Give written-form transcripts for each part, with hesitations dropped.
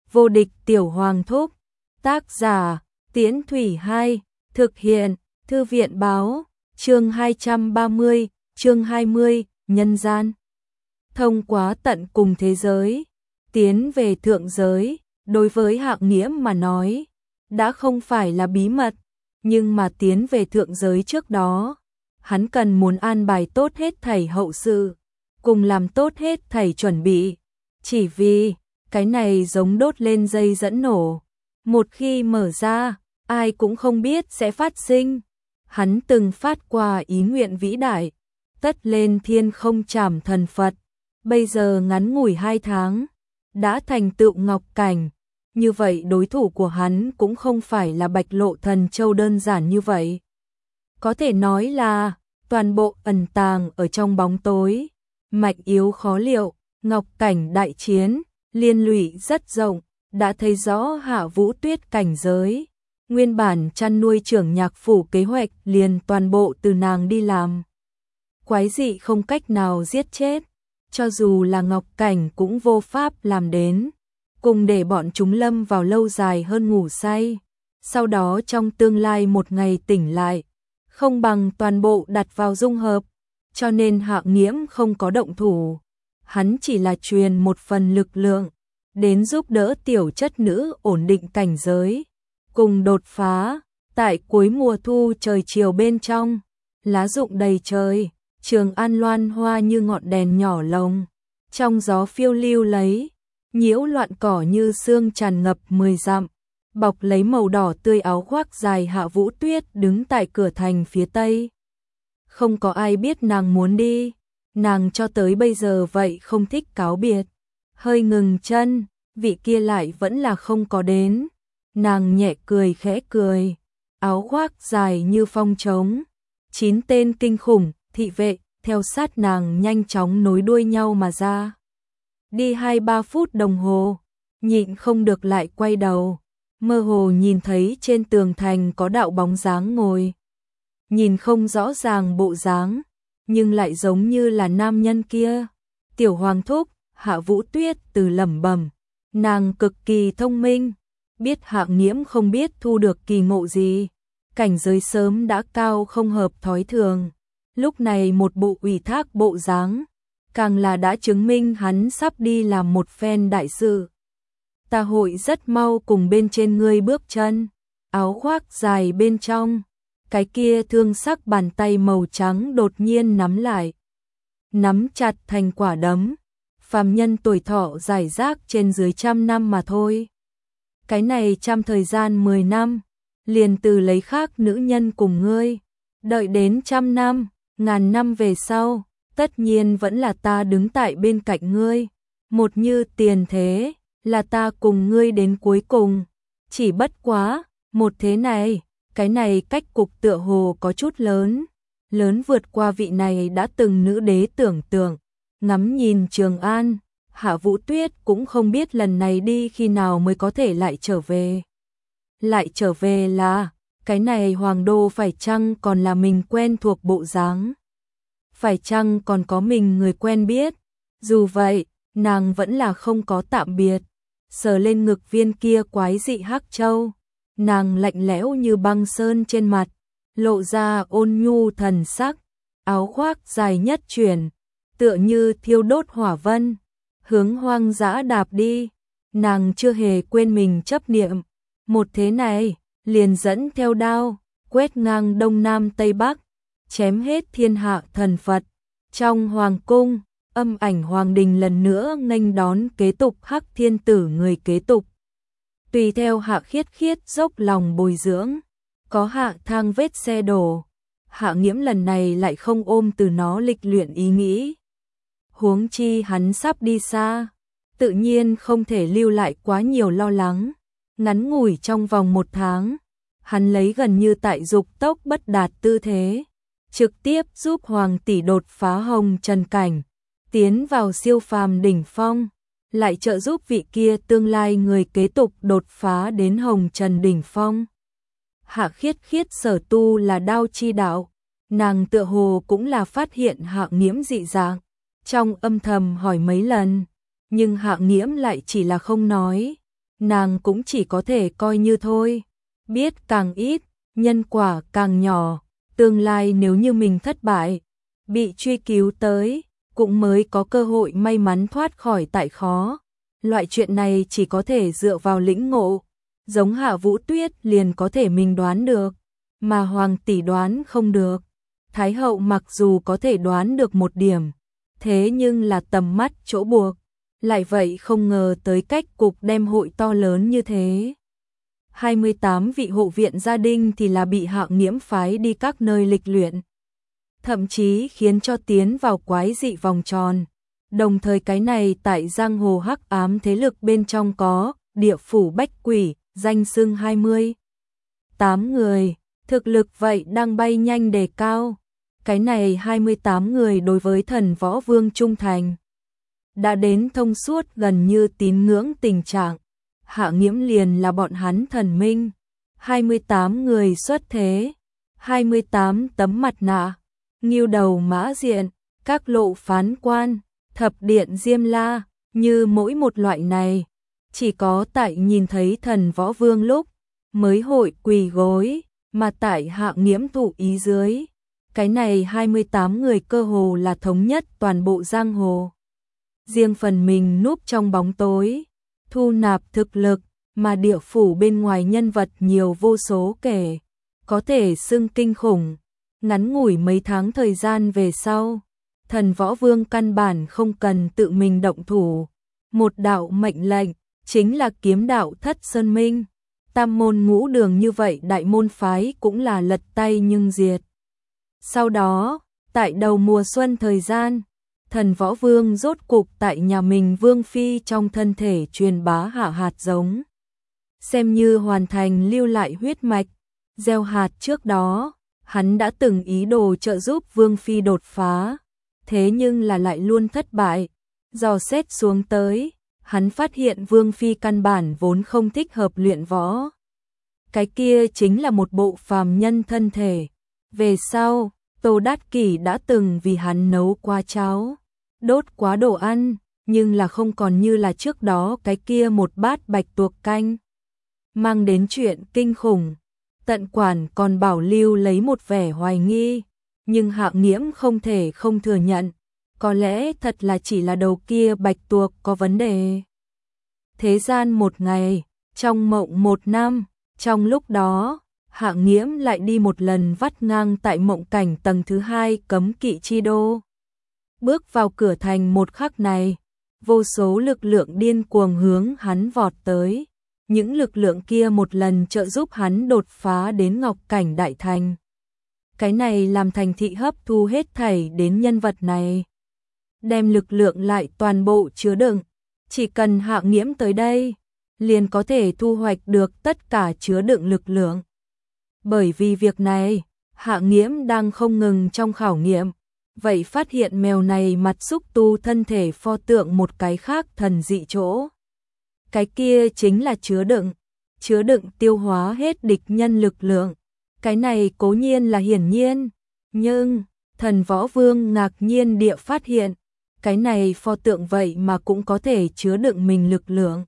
Vô địch tiểu hoàng thúc. Tác giả, Tiễn Thủy 2, thực hiện, Thư viện báo, chương 230, chương 20, nhân gian. Thông qua tận cùng thế giới, tiến về thượng giới, đối với Hạng Nghiễm mà nói, đã không phải là bí mật, nhưng mà tiến về thượng giới trước đó, hắn cần muốn an bài tốt hết thảy hậu sự, cùng làm tốt hết thảy chuẩn bị, chỉ vì cái này giống đốt lên dây dẫn nổ, một khi mở ra, ai cũng không biết sẽ phát sinh. Hắn từng phát qua ý nguyện vĩ đại, tất lên thiên không trảm thần Phật, bây giờ ngắn ngủi 2 tháng, đã thành tựu ngọc cảnh, như vậy đối thủ của hắn cũng không phải là Bạch Lộ Thần Châu đơn giản như vậy. Có thể nói là, toàn bộ ẩn tàng ở trong bóng tối, mạnh yếu khó liệu, ngọc cảnh đại chiến, liên lụy rất rộng, đã thấy rõ Hạ Vũ Tuyết cảnh giới. Nguyên bản chăn nuôi trưởng nhạc phủ kế hoạch liền toàn bộ từ nàng đi làm. Quái dị không cách nào giết chết, cho dù là ngọc cảnh cũng vô pháp làm đến, cùng để bọn chúng lâm vào lâu dài hơn ngủ say. Sau đó trong tương lai một ngày tỉnh lại, không bằng toàn bộ đặt vào dung hợp, cho nên Hạng Nghiễm không có động thủ. Hắn chỉ là truyền một phần lực lượng, đến giúp đỡ tiểu chất nữ ổn định cảnh giới. Cùng đột phá, tại cuối mùa thu trời chiều bên trong, lá rụng đầy trời, Trường An loan hoa như ngọn đèn nhỏ lồng, trong gió phiêu lưu lấy, nhiễu loạn cỏ như sương tràn ngập 10 dặm, bọc lấy màu đỏ tươi áo khoác dài Hạ Vũ Tuyết đứng tại cửa thành phía tây. Không có ai biết nàng muốn đi, nàng cho tới bây giờ vậy không thích cáo biệt, hơi ngừng chân, vị kia lại vẫn là không có đến. Nàng nhẹ cười khẽ cười, áo khoác dài như phong trống, 9 tên kinh khủng, thị vệ, theo sát nàng nhanh chóng nối đuôi nhau mà ra. Đi 2-3 phút đồng hồ, nhịn không được lại quay đầu, mơ hồ nhìn thấy trên tường thành có đạo bóng dáng ngồi. Nhìn không rõ ràng bộ dáng, nhưng lại giống như là nam nhân kia. Tiểu Hoàng Thúc, Hạ Vũ Tuyết từ lẩm bẩm, nàng cực kỳ thông minh. Biết Hạng Nghiễm không biết thu được kỳ ngộ gì, cảnh giới sớm đã cao không hợp thói thường, lúc này một bộ ủy thác bộ dáng, càng là đã chứng minh hắn sắp đi làm một phen đại sự. Ta hội rất mau cùng bên trên ngươi bước chân, áo khoác dài bên trong, cái kia thương sắc bàn tay màu trắng đột nhiên nắm lại, nắm chặt thành quả đấm, phàm nhân tuổi thọ rải rác trên dưới 100 năm mà thôi. Cái này trăm thời gian 10 năm, liền từ lấy khác nữ nhân cùng ngươi, đợi đến 100 năm, 1000 năm về sau, tất nhiên vẫn là ta đứng tại bên cạnh ngươi, một như tiền thế, là ta cùng ngươi đến cuối cùng, chỉ bất quá, một thế này, cái này cách cục tựa hồ có chút lớn, lớn vượt qua vị này đã từng nữ đế tưởng tượng, ngắm nhìn Trường An. Hạ Vũ Tuyết cũng không biết lần này đi khi nào mới có thể lại trở về. Lại trở về là, cái này hoàng đô phải chăng còn là mình quen thuộc bộ dáng? Phải chăng còn có mình người quen biết? Dù vậy, nàng vẫn là không có tạm biệt. Sờ lên ngực viên kia quái dị hắc châu, nàng lạnh lẽo như băng sơn trên mặt, lộ ra ôn nhu thần sắc, áo khoác dài nhất chuyển, tựa như thiêu đốt hỏa vân. Hướng hoang dã đạp đi, nàng chưa hề quên mình chấp niệm, một thế này, liền dẫn theo đao, quét ngang đông nam tây bắc, chém hết thiên hạ thần Phật. Trong hoàng cung, âm ảnh hoàng đình lần nữa nghênh đón kế tục Hắc Thiên Tử người kế tục. Tùy theo Hạ Khiết Khiết dốc lòng bồi dưỡng, có Hạ Thang vết xe đổ, Hạ Nghiễm lần này lại không ôm từ nó lịch luyện ý nghĩ. Huống chi hắn sắp đi xa, tự nhiên không thể lưu lại quá nhiều lo lắng. Ngắn ngủi trong vòng 1 tháng, hắn lấy gần như tại dục tốc bất đạt tư thế, trực tiếp giúp Hoàng tỷ đột phá hồng trần cảnh, tiến vào siêu phàm đỉnh phong, lại trợ giúp vị kia tương lai người kế tục đột phá đến hồng trần đỉnh phong. Hạ Khiết Khiết sở tu là đao chi đạo, nàng tựa hồ cũng là phát hiện Hạng Nghiễm dị dạng. Trong âm thầm hỏi mấy lần, nhưng Hạng Nghiễm lại chỉ là không nói. nàng cũng chỉ có thể coi như thôi. Biết càng ít, nhân quả càng nhỏ, tương lai nếu như mình thất bại, bị truy cứu tới, cũng mới có cơ hội may mắn thoát khỏi tại khó. Loại chuyện này chỉ có thể dựa vào lĩnh ngộ, giống Hạ Vũ Tuyết liền có thể mình đoán được, mà Hoàng tỷ đoán không được. Thái hậu mặc dù có thể đoán được một điểm, thế nhưng là tầm mắt chỗ buộc, lại vậy không ngờ tới cách cục đem hội to lớn như thế. 28 vị hộ viện gia đình thì là bị Hạng Nghiễm phái đi các nơi lịch luyện, thậm chí khiến cho tiến vào quái dị vòng tròn. Đồng thời cái này tại giang hồ hắc ám thế lực bên trong có địa phủ bách quỷ, danh xưng 28 người, thực lực vậy đang bay nhanh đề cao. Cái này 28 người đối với Thần Võ Vương trung thành, đã đến thông suốt gần như tín ngưỡng tình trạng. Hạ Nghiễm liền là bọn hắn thần minh. 28 người xuất thế, 28 tấm mặt nạ, Ngưu Đầu Mã Diện, các lộ phán quan, thập điện Diêm La, như mỗi một loại này, chỉ có tại nhìn thấy Thần Võ Vương lúc mới hội quỳ gối, mà tại Hạ Nghiễm thụ ý dưới, cái này 28 người cơ hồ là thống nhất toàn bộ giang hồ. Riêng phần mình núp trong bóng tối, thu nạp thực lực, mà địa phủ bên ngoài nhân vật nhiều vô số kể, có thể xưng kinh khủng. Ngắn ngủi mấy tháng thời gian về sau, Thần Võ Vương căn bản không cần tự mình động thủ. Một đạo mệnh lệnh, chính là kiếm đạo Thất Sơn Minh. Tam môn ngũ đường như vậy đại môn phái cũng là lật tay nhưng diệt. Sau đó, tại đầu mùa xuân thời gian, Thần Võ Vương rốt cục tại nhà mình Vương Phi trong thân thể truyền bá hạ hạt giống. Xem như hoàn thành lưu lại huyết mạch, gieo hạt trước đó, hắn đã từng ý đồ trợ giúp Vương Phi đột phá, thế nhưng là lại luôn thất bại. Dò xét xuống tới, hắn phát hiện Vương Phi căn bản vốn không thích hợp luyện võ. Cái kia chính là một bộ phàm nhân thân thể. Về sau, Tô Đát Kỷ đã từng vì hắn nấu qua cháo, đốt quá đồ ăn, nhưng là không còn như là trước đó cái kia một bát bạch tuộc canh. Mang đến chuyện kinh khủng, Tận Quản còn bảo lưu lấy một vẻ hoài nghi, nhưng Hạng Nghiễm không thể không thừa nhận, có lẽ thật là chỉ là đầu kia bạch tuộc có vấn đề. Thế gian một ngày, trong mộng một năm, trong lúc đó, Hạng Nghiễm lại đi một lần vắt ngang tại mộng cảnh tầng thứ 2 cấm kỵ chi đô. Bước vào cửa thành một khắc này, vô số lực lượng điên cuồng hướng hắn vọt tới. Những lực lượng kia một lần trợ giúp hắn đột phá đến ngọc cảnh đại thành. Cái này làm thành thị hấp thu hết thảy đến nhân vật này. Đem lực lượng lại toàn bộ chứa đựng. Chỉ cần Hạng Nghiễm tới đây, liền có thể thu hoạch được tất cả chứa đựng lực lượng. Bởi vì việc này, Hạng Nghiễm đang không ngừng trong khảo nghiệm. Vậy phát hiện mèo này mặt xúc tu thân thể pho tượng một cái khác thần dị chỗ. Cái kia chính là chứa đựng tiêu hóa hết địch nhân lực lượng. Cái này cố nhiên là hiển nhiên, nhưng Thần Võ Vương ngạc nhiên địa phát hiện, cái này pho tượng vậy mà cũng có thể chứa đựng mình lực lượng.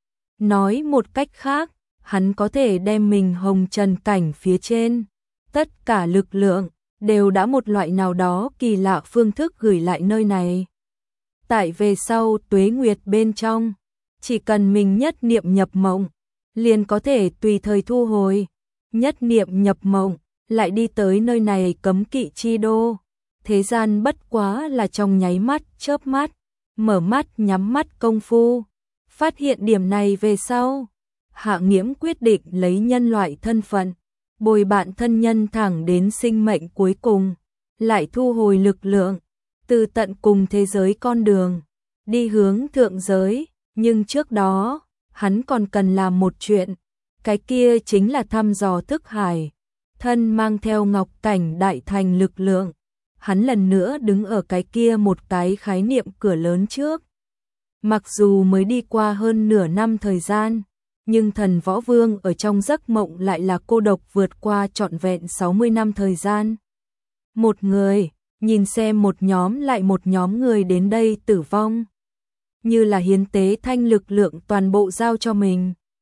Nói một cách khác, hắn có thể đem mình hồng trần cảnh phía trên, tất cả lực lượng đều đã một loại nào đó kỳ lạ phương thức gửi lại nơi này. Tại về sau tuế nguyệt bên trong, chỉ cần mình nhất niệm nhập mộng, liền có thể tùy thời thu hồi. Nhất niệm nhập mộng, lại đi tới nơi này cấm kỵ chi đô. Thế gian bất quá là trong nháy mắt, chớp mắt, mở mắt nhắm mắt công phu. Phát hiện điểm này về sau, Hạng Nghiễm quyết định lấy nhân loại thân phận, bồi bạn thân nhân thẳng đến sinh mệnh cuối cùng, lại thu hồi lực lượng, từ tận cùng thế giới con đường, đi hướng thượng giới. Nhưng trước đó, hắn còn cần làm một chuyện, cái kia chính là thăm dò thức hải, thân mang theo ngọc cảnh đại thành lực lượng. Hắn lần nữa đứng ở cái kia một cái khái niệm cửa lớn trước. Mặc dù mới đi qua hơn nửa năm thời gian, nhưng Thần Võ Vương ở trong giấc mộng lại là cô độc vượt qua trọn vẹn 60 năm thời gian. Một người, nhìn xem một nhóm lại một nhóm người đến đây tử vong. Như là hiến tế thanh lực lượng toàn bộ giao cho mình,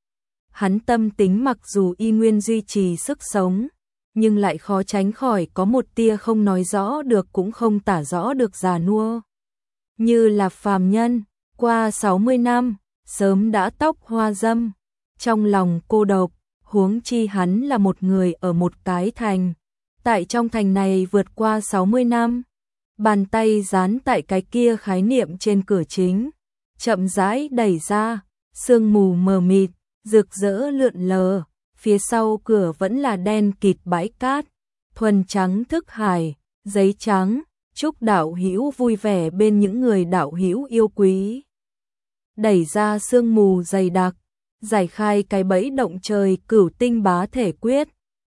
hắn tâm tính mặc dù y nguyên duy trì sức sống, nhưng lại khó tránh khỏi có một tia không nói rõ được cũng không tả rõ được già nua. Như là phàm nhân, qua 60 năm, sớm đã tóc hoa dâm, trong lòng cô độc, huống chi hắn là một người ở một cái thành. Tại trong thành này vượt qua 60 năm, bàn tay dán tại cái kia khái niệm trên cửa chính, chậm rãi đẩy ra, sương mù mờ mịt, rực rỡ lượn lờ, phía sau cửa vẫn là đen kịt bãi cát, thuần trắng thức hải, giấy trắng, chúc đạo hữu vui vẻ bên những người đạo hữu yêu quý. Đẩy ra sương mù dày đặc, giải khai cái bẫy động trời cửu tinh bá thể quyết,